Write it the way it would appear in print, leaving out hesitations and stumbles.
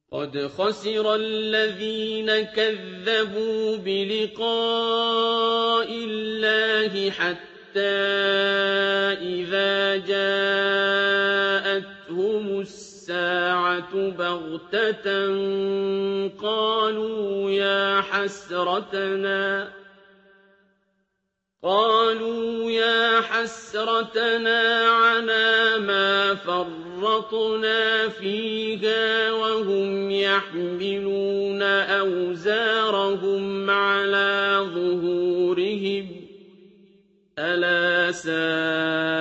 قد خسر الذين كذبوا بلقاء الله حتى إذا جاءتهم الساعة بغتة قالوا يا حسرتنا على ما فرطنا فيها وهم يحملون أوزارهم على ظهورهم ألا ساء